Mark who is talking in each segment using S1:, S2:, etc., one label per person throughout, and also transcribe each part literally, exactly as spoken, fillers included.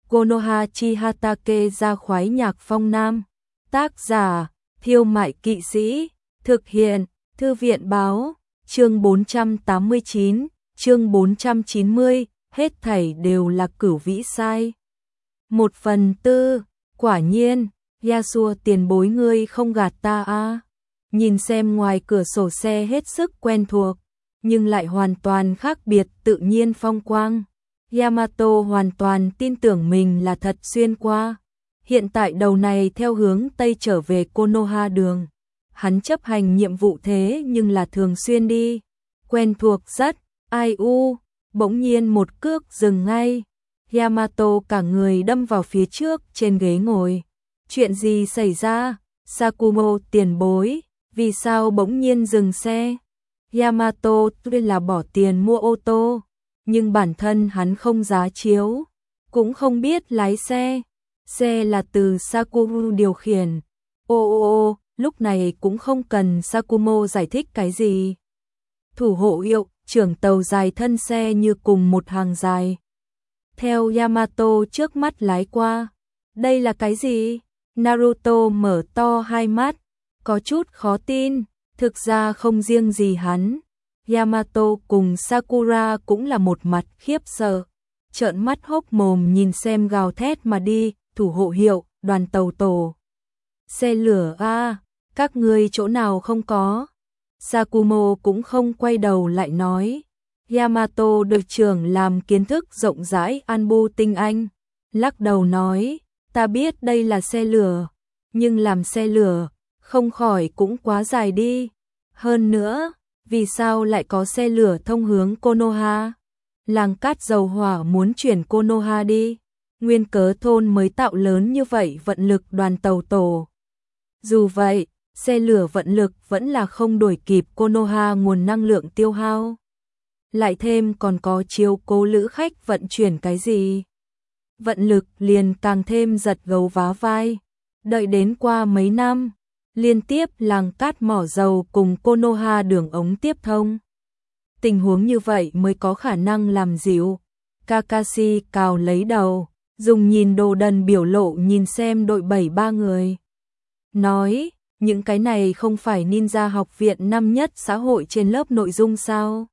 S1: Konoha chi Hatake ra khoái nhạc phong nam. Tác giả, Thiêu Mại Kỵ Sĩ. Thực hiện, Thư viện Báo. Chương bốn trăm tám mươi chín, chương bốn trăm chín mươi, hết thảy đều là cửu vĩ sai. Một phần tư, quả nhiên, Yasuo tiền bối ngươi không gạt ta a. Nhìn xem ngoài cửa sổ xe hết sức quen thuộc, nhưng lại hoàn toàn khác biệt tự nhiên phong quang. Yamato hoàn toàn tin tưởng mình là thật xuyên qua. Hiện tại đầu này theo hướng Tây trở về Konoha đường. Hắn chấp hành nhiệm vụ thế nhưng là thường xuyên đi. Quen thuộc rất, ai u, bỗng nhiên một cước dừng ngay. Yamato cả người đâm vào phía trước trên ghế ngồi. Chuyện gì xảy ra? Sakumo tiền bối, vì sao bỗng nhiên dừng xe? Yamato tuy là bỏ tiền mua ô tô, nhưng bản thân hắn không giá chiếu, cũng không biết lái xe. Xe là từ Sakumo điều khiển. Ô ô ô, lúc này cũng không cần Sakumo giải thích cái gì. Thủ hộ hiệu, trưởng tàu dài thân xe như cùng một hàng dài. Theo Yamato trước mắt lái qua. Đây là cái gì? Naruto mở to hai mắt, có chút khó tin. Thực ra không riêng gì hắn, Yamato cùng Sakura cũng là một mặt khiếp sợ, trợn mắt hốc mồm nhìn xem gào thét mà đi. Thủ hộ hiệu, đoàn tàu tổ. Xe lửa a, các ngươi chỗ nào không có? Sakumo cũng không quay đầu lại nói. Yamato được trưởng làm kiến thức rộng rãi Anbu tinh anh, lắc đầu nói, ta biết đây là xe lửa, nhưng làm xe lửa, không khỏi cũng quá dài đi. Hơn nữa, vì sao lại có xe lửa thông hướng Konoha? Làng cát dầu hỏa muốn chuyển Konoha đi. Nguyên cớ thôn mới tạo lớn như vậy vận lực đoàn tàu tổ. Dù vậy, xe lửa vận lực vẫn là không đuổi kịp Konoha nguồn năng lượng tiêu hao. Lại thêm còn có chiếu cố lữ khách vận chuyển cái gì. Vận lực liền càng thêm giật gấu vá vai. Đợi đến qua mấy năm, liên tiếp làng cát mỏ dầu cùng Konoha đường ống tiếp thông. Tình huống như vậy mới có khả năng làm dịu. Kakashi cào lấy đầu, dùng nhìn đồ đần biểu lộ nhìn xem đội bảy ba người. Nói, những cái này không phải ninja học viện năm nhất xã hội trên lớp nội dung sao?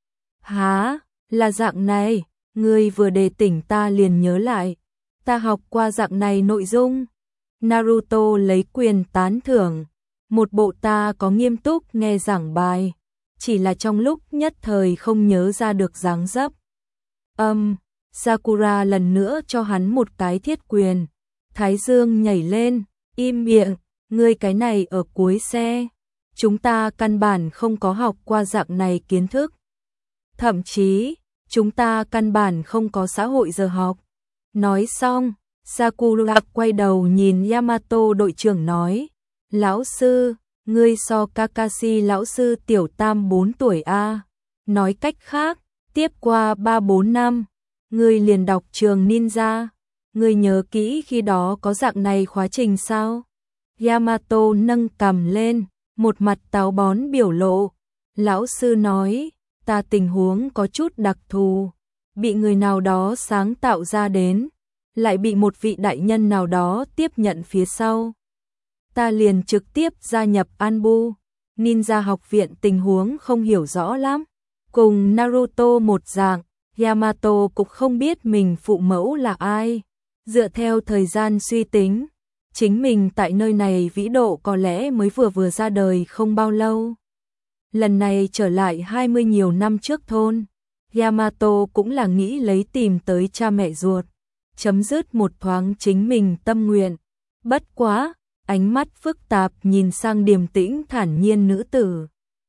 S1: Hả, là dạng này, ngươi vừa đề tỉnh ta liền nhớ lại. Ta học qua dạng này nội dung. Naruto lấy quyền tán thưởng. Một bộ ta có nghiêm túc nghe giảng bài. Chỉ là trong lúc nhất thời không nhớ ra được dáng dấp. Âm, um, Sakura lần nữa cho hắn một cái thiết quyền. Thái dương nhảy lên, im miệng, ngươi cái này ở cuối xe. Chúng ta căn bản không có học qua dạng này kiến thức. Thậm chí, chúng ta căn bản không có xã hội giờ học. Nói xong, Sakura quay đầu nhìn Yamato đội trưởng nói, lão sư, ngươi so Kakashi lão sư tiểu tam bốn tuổi a. Nói cách khác, tiếp qua ba bốn năm, ngươi liền đọc trường ninja. Ngươi nhớ kỹ khi đó có dạng này khóa trình sao? Yamato nâng cằm lên, một mặt táo bón biểu lộ. Lão sư nói, ta tình huống có chút đặc thù, bị người nào đó sáng tạo ra đến, lại bị một vị đại nhân nào đó tiếp nhận phía sau. Ta liền trực tiếp gia nhập Anbu. Ninja học viện tình huống không hiểu rõ lắm. Cùng Naruto một dạng, Yamato cũng không biết mình phụ mẫu là ai. Dựa theo thời gian suy tính, chính mình tại nơi này vĩ độ có lẽ mới vừa vừa ra đời không bao lâu. Lần này trở lại hai mươi nhiều năm trước thôn, Yamato cũng là nghĩ lấy tìm tới cha mẹ ruột, chấm dứt một thoáng chính mình tâm nguyện. Bất quá, ánh mắt phức tạp nhìn sang điềm tĩnh thản nhiên nữ tử.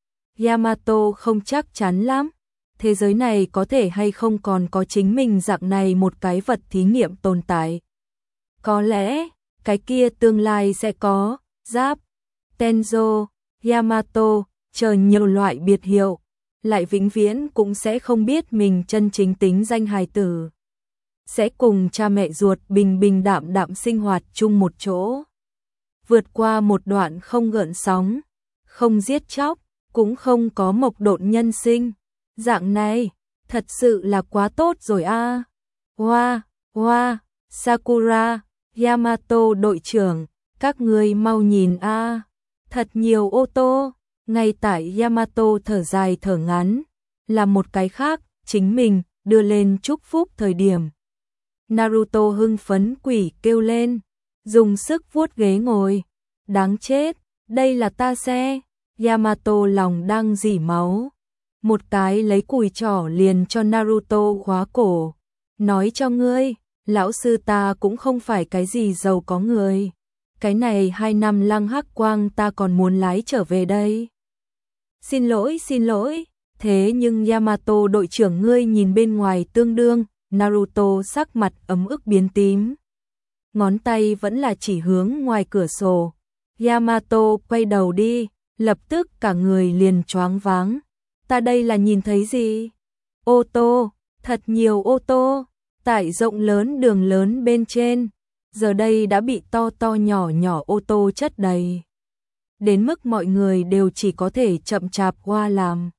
S1: Yamato không chắc chắn lắm, thế giới này có thể hay không còn có chính mình dạng này một cái vật thí nghiệm tồn tại. Có lẽ, cái kia tương lai sẽ có, Giáp, Tenzo, Yamato, chờ nhiều loại biệt hiệu, lại vĩnh viễn cũng sẽ không biết mình chân chính tính danh hài tử. Sẽ cùng cha mẹ ruột bình bình đạm đạm sinh hoạt chung một chỗ. Vượt qua một đoạn không gợn sóng, không giết chóc, cũng không có mộc độn nhân sinh. Dạng này, thật sự là quá tốt rồi a. Hoa, hoa, Sakura, Yamato đội trưởng, các ngươi mau nhìn a, thật nhiều ô tô. Ngay tại Yamato thở dài thở ngắn, là một cái khác, chính mình đưa lên chúc phúc thời điểm. Naruto hưng phấn quỷ kêu lên, dùng sức vuốt ghế ngồi. Đáng chết, đây là ta xe. Yamato lòng đang rỉ máu. Một cái lấy cùi trỏ liền cho Naruto khóa cổ. Nói cho ngươi, lão sư ta cũng không phải cái gì giàu có người. Cái này hai năm lăng hắc quang ta còn muốn lái trở về đây. Xin lỗi, xin lỗi. Thế nhưng Yamato đội trưởng ngươi nhìn bên ngoài tương đương. Naruto sắc mặt ấm ức biến tím. Ngón tay vẫn là chỉ hướng ngoài cửa sổ. Yamato quay đầu đi, lập tức cả người liền choáng váng. Ta đây là nhìn thấy gì? Ô tô, thật nhiều ô tô, tại rộng lớn đường lớn bên trên. Giờ đây đã bị to to nhỏ nhỏ ô tô chất đầy. Đến mức mọi người đều chỉ có thể chậm chạp qua làm.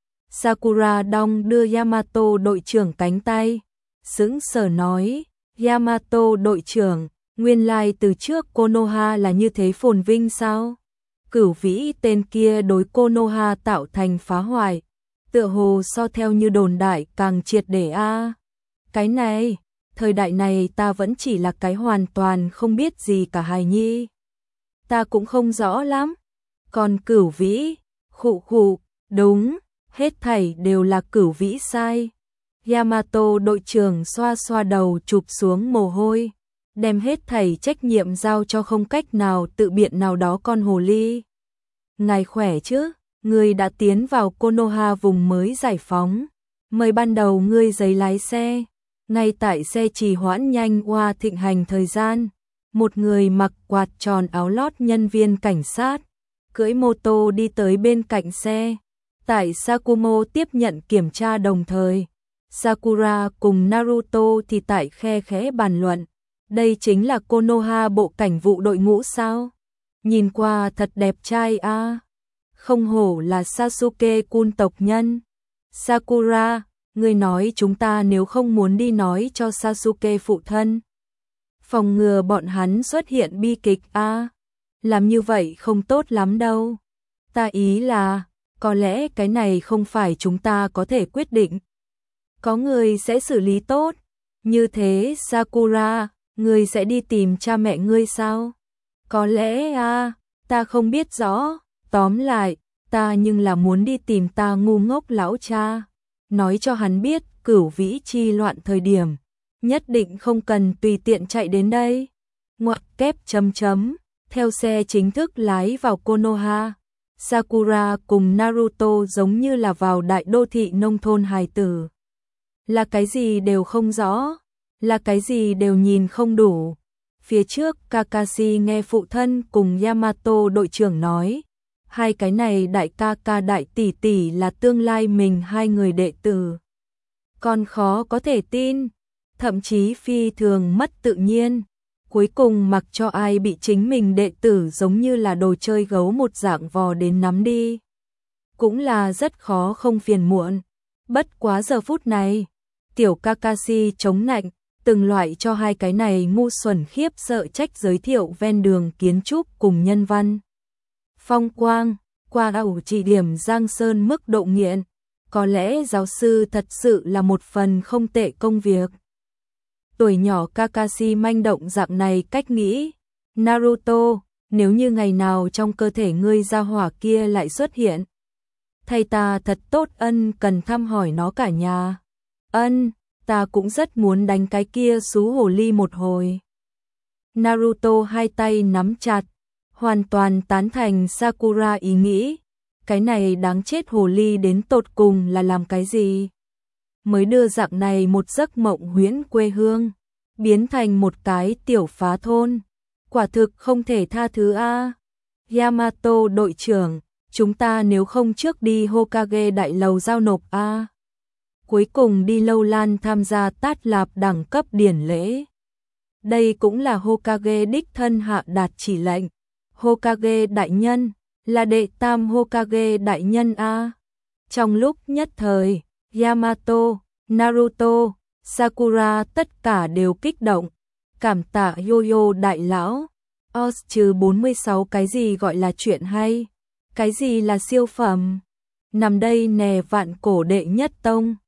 S1: Sakura đong đưa Yamato đội trưởng cánh tay. Sững sờ nói, Yamato đội trưởng, nguyên lai từ trước Konoha là như thế phồn vinh sao? Cửu vĩ tên kia đối Konoha tạo thành phá hoại, tựa hồ so theo như đồn đại càng triệt để a. Cái này, thời đại này ta vẫn chỉ là cái hoàn toàn không biết gì cả hài nhi. Ta cũng không rõ lắm. Còn cửu vĩ, khụ khụ, đúng, hết thảy đều là cửu vĩ sai. Yamato đội trưởng xoa xoa đầu chụp xuống mồ hôi, đem hết thảy trách nhiệm giao cho không cách nào tự biện nào đó con hồ ly. Ngài khỏe chứ, ngươi đã tiến vào Konoha vùng mới giải phóng. Mời ban đầu ngươi giấy lái xe. Ngay tại xe trì hoãn nhanh qua thịnh hành thời gian, một người mặc quạt tròn áo lót nhân viên cảnh sát, cưỡi mô tô đi tới bên cạnh xe. Tại Sakumo tiếp nhận kiểm tra đồng thời, Sakura cùng Naruto thì tại khe khẽ bàn luận. Đây chính là Konoha bộ cảnh vụ đội ngũ sao? Nhìn qua thật đẹp trai a. À. Không hổ là Sasuke-kun tộc nhân. Sakura, ngươi nói chúng ta nếu không muốn đi nói cho Sasuke phụ thân, phòng ngừa bọn hắn xuất hiện bi kịch a. À. Làm như vậy không tốt lắm đâu. Ta ý là, có lẽ cái này không phải chúng ta có thể quyết định. Có người sẽ xử lý tốt. Như thế Sakura, ngươi sẽ đi tìm cha mẹ ngươi sao? Có lẽ à, ta không biết rõ. Tóm lại, ta nhưng là muốn đi tìm ta ngu ngốc lão cha. Nói cho hắn biết cửu vĩ chi loạn thời điểm. Nhất định không cần tùy tiện chạy đến đây. Ngoặc kép chấm chấm. Theo xe chính thức lái vào Konoha, Sakura cùng Naruto giống như là vào đại đô thị nông thôn hài tử. Là cái gì đều không rõ, là cái gì đều nhìn không đủ. Phía trước Kakashi nghe phụ thân cùng Yamato đội trưởng nói, hai cái này đại ca ca đại tỷ tỷ là tương lai mình hai người đệ tử. Còn khó có thể tin, thậm chí phi thường mất tự nhiên. Cuối cùng mặc cho ai bị chính mình đệ tử giống như là đồ chơi gấu một dạng vò đến nắm đi. Cũng là rất khó không phiền muộn. Bất quá giờ phút này, tiểu Kakashi chống nạnh, từng loại cho hai cái này ngu xuẩn khiếp sợ trách giới thiệu ven đường kiến trúc cùng nhân văn. Phong quang, qua ẩu chỉ điểm Giang Sơn mức độ nghiện, có lẽ giáo sư thật sự là một phần không tệ công việc. Tuổi nhỏ Kakashi manh động dạng này cách nghĩ. Naruto, nếu như ngày nào trong cơ thể ngươi gia hỏa kia lại xuất hiện, thầy ta thật tốt ân cần thăm hỏi nó cả nhà. Ân, ta cũng rất muốn đánh cái kia xú hồ ly một hồi. Naruto hai tay nắm chặt, hoàn toàn tán thành Sakura ý nghĩ. Cái này đáng chết hồ ly đến tột cùng là làm cái gì? Mới đưa dạng này một giấc mộng huyễn quê hương, biến thành một cái tiểu phá thôn. Quả thực không thể tha thứ a. Yamato đội trưởng, chúng ta nếu không trước đi Hokage đại lầu giao nộp a. Cuối cùng đi Lâu Lan tham gia tát lạp đẳng cấp điển lễ. Đây cũng là Hokage đích thân hạ đạt chỉ lệnh. Hokage đại nhân, là đệ tam Hokage đại nhân a. Trong lúc nhất thời, Yamato, Naruto, Sakura tất cả đều kích động. Cảm tạ Yo-Yo đại lão. Os trừ bốn mươi sáu cái gì gọi là chuyện hay? Cái gì là siêu phẩm? Nằm đây nè vạn cổ đệ nhất tông.